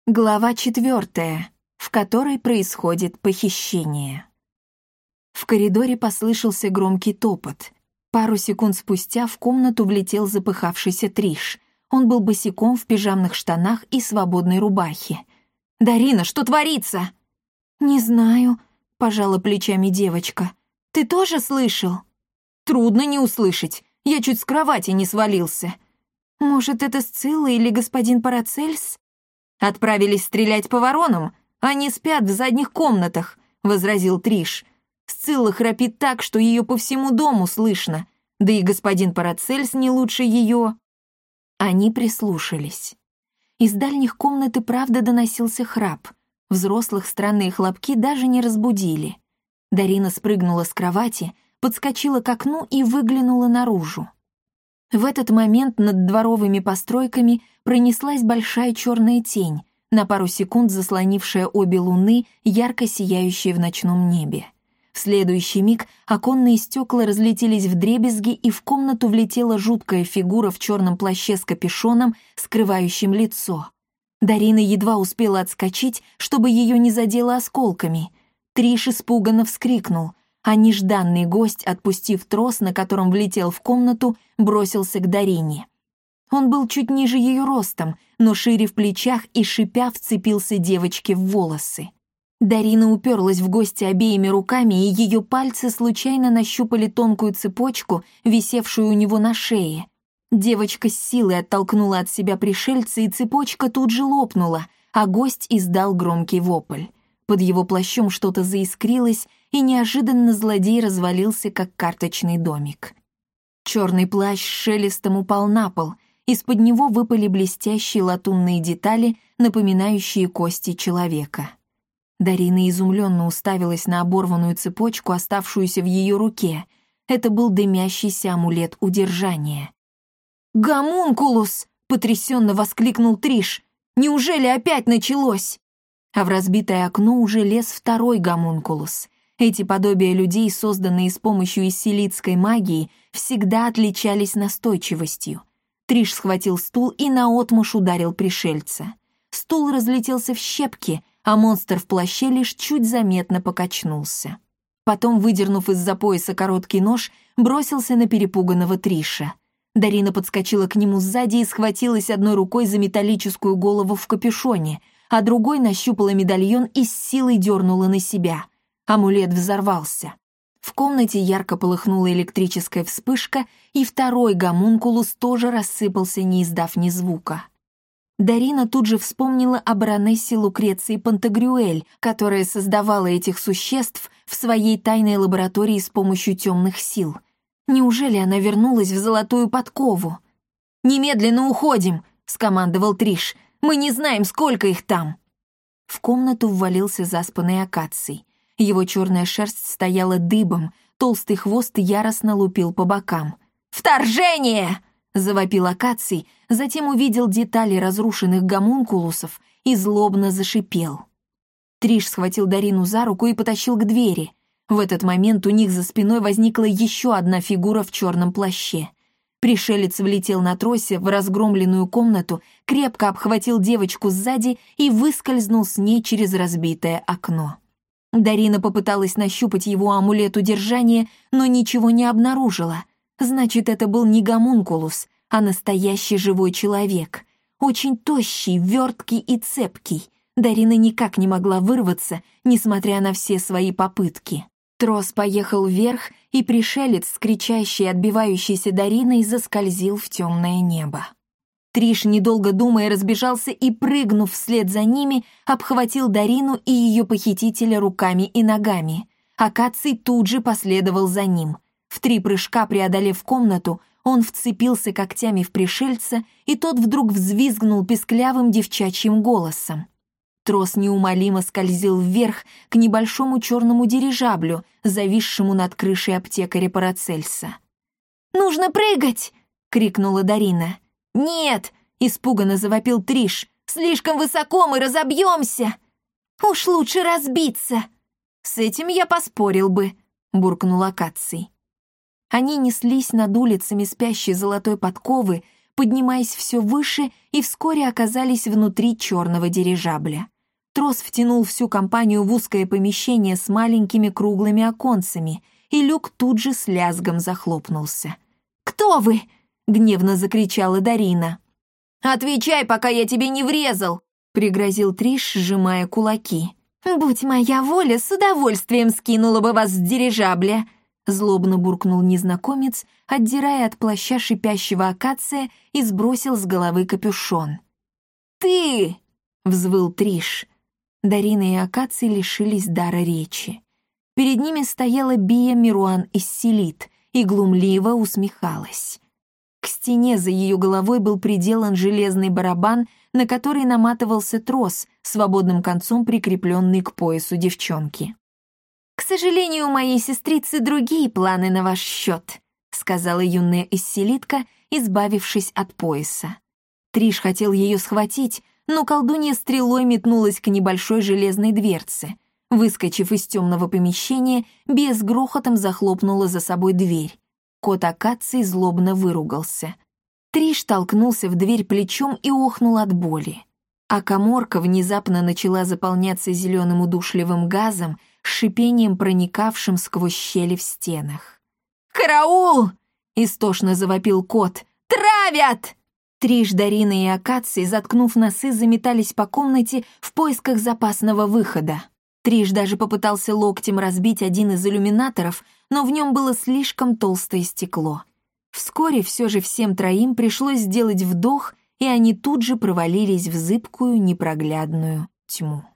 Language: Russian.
Глава 4, в которой происходит похищение. В коридоре послышался громкий топот. Пару секунд спустя в комнату влетел запыхавшийся Триш. Он был босиком в пижамных штанах и свободной рубахе. «Дарина, что творится?» «Не знаю», — пожала плечами девочка. «Ты тоже слышал?» «Трудно не услышать. Я чуть с кровати не свалился». «Может, это Сцилла или господин Парацельс?» «Отправились стрелять по воронам? Они спят в задних комнатах», — возразил Триш. «Сцилла храпит так, что ее по всему дому слышно. Да и господин Парацельс не лучше ее». Они прислушались. Из дальних комнат и правда доносился храп. Взрослых странные хлопки даже не разбудили. Дарина спрыгнула с кровати, подскочила к окну и выглянула наружу. В этот момент над дворовыми постройками пронеслась большая черная тень, на пару секунд заслонившая обе луны, ярко сияющие в ночном небе. В следующий миг оконные стекла разлетелись вдребезги, и в комнату влетела жуткая фигура в черном плаще с капюшоном, скрывающим лицо. Дарина едва успела отскочить, чтобы ее не задело осколками. Триш испуганно вскрикнул, а нежданный гость, отпустив трос, на котором влетел в комнату, бросился к Дарине. Он был чуть ниже ее ростом, но шире в плечах и шипя вцепился девочке в волосы. Дарина уперлась в гостя обеими руками, и ее пальцы случайно нащупали тонкую цепочку, висевшую у него на шее. Девочка с силой оттолкнула от себя пришельца, и цепочка тут же лопнула, а гость издал громкий вопль. Под его плащом что-то заискрилось, и неожиданно злодей развалился, как карточный домик. Черный плащ с шелестом упал на пол, из-под него выпали блестящие латунные детали, напоминающие кости человека. Дарина изумленно уставилась на оборванную цепочку, оставшуюся в ее руке. Это был дымящийся амулет удержания. «Гомункулус!» — потрясенно воскликнул Триш. «Неужели опять началось?» А в разбитое окно уже лез второй гомункулус. Эти подобия людей, созданные с помощью исселитской магии, всегда отличались настойчивостью. Триш схватил стул и наотмашь ударил пришельца. Стул разлетелся в щепки, а монстр в плаще лишь чуть заметно покачнулся. Потом, выдернув из-за пояса короткий нож, бросился на перепуганного Триша. Дарина подскочила к нему сзади и схватилась одной рукой за металлическую голову в капюшоне, а другой нащупала медальон и с силой дернула на себя. Амулет взорвался. В комнате ярко полыхнула электрическая вспышка, и второй гомункулус тоже рассыпался, не издав ни звука. Дарина тут же вспомнила о баронессе Лукреции Пантагрюэль, которая создавала этих существ в своей тайной лаборатории с помощью темных сил. Неужели она вернулась в золотую подкову? «Немедленно уходим!» — скомандовал Триш. «Мы не знаем, сколько их там!» В комнату ввалился заспанный Акаций. Его черная шерсть стояла дыбом, толстый хвост яростно лупил по бокам. «Вторжение!» — завопил Акаций, затем увидел детали разрушенных гомункулусов и злобно зашипел. Триш схватил Дарину за руку и потащил к двери. В этот момент у них за спиной возникла еще одна фигура в черном плаще. Пришелец влетел на тросе в разгромленную комнату, крепко обхватил девочку сзади и выскользнул с ней через разбитое окно. Дарина попыталась нащупать его амулет удержания, но ничего не обнаружила. Значит, это был не гомункулус, а настоящий живой человек. Очень тощий, верткий и цепкий. Дарина никак не могла вырваться, несмотря на все свои попытки. Трос поехал вверх, и пришелец с кричащей, отбивающейся Дариной заскользил в темное небо. Триш, недолго думая, разбежался и, прыгнув вслед за ними, обхватил Дарину и ее похитителя руками и ногами. Акаций тут же последовал за ним. В 3 прыжка преодолев комнату, он вцепился когтями в пришельца, и тот вдруг взвизгнул песклявым девчачьим голосом. Трос неумолимо скользил вверх к небольшому черному дирижаблю, зависшему над крышей аптекаря Парацельса. «Нужно прыгать!» — крикнула Дарина. «Нет!» — испуганно завопил Триш. «Слишком высоко, мы разобьемся!» «Уж лучше разбиться!» «С этим я поспорил бы», — буркнул Акаций. Они неслись над улицами спящей золотой подковы, поднимаясь все выше, и вскоре оказались внутри черного дирижабля. Трос втянул всю компанию в узкое помещение с маленькими круглыми оконцами, и люк тут же с лязгом захлопнулся. «Кто вы?» — гневно закричала Дарина. «Отвечай, пока я тебе не врезал!» — пригрозил Триш, сжимая кулаки. «Будь моя воля, с удовольствием скинула бы вас с дирижабля!» Злобно буркнул незнакомец, отдирая от плаща шипящего акация, и сбросил с головы капюшон. «Ты!» — взвыл Триш. Дарина и акаций лишились дара речи. Перед ними стояла Бия Мируан Исселит и глумливо усмехалась. К стене за ее головой был приделан железный барабан, на который наматывался трос, свободным концом прикрепленный к поясу девчонки. «К сожалению, у моей сестрицы другие планы на ваш счет», сказала юная исселитка, избавившись от пояса. Триш хотел ее схватить, но колдунья стрелой метнулась к небольшой железной дверце. Выскочив из темного помещения, Бия с грохотом захлопнула за собой дверь. Кот акаций злобно выругался. Триш толкнулся в дверь плечом и охнул от боли. А каморка внезапно начала заполняться зеленым удушливым газом, с шипением проникавшим сквозь щели в стенах. «Караул!» — истошно завопил кот. «Травят!» Триш, Дарина и акации, заткнув носы, заметались по комнате в поисках запасного выхода. Триш даже попытался локтем разбить один из иллюминаторов, но в нем было слишком толстое стекло. Вскоре все же всем троим пришлось сделать вдох, и они тут же провалились в зыбкую непроглядную тьму.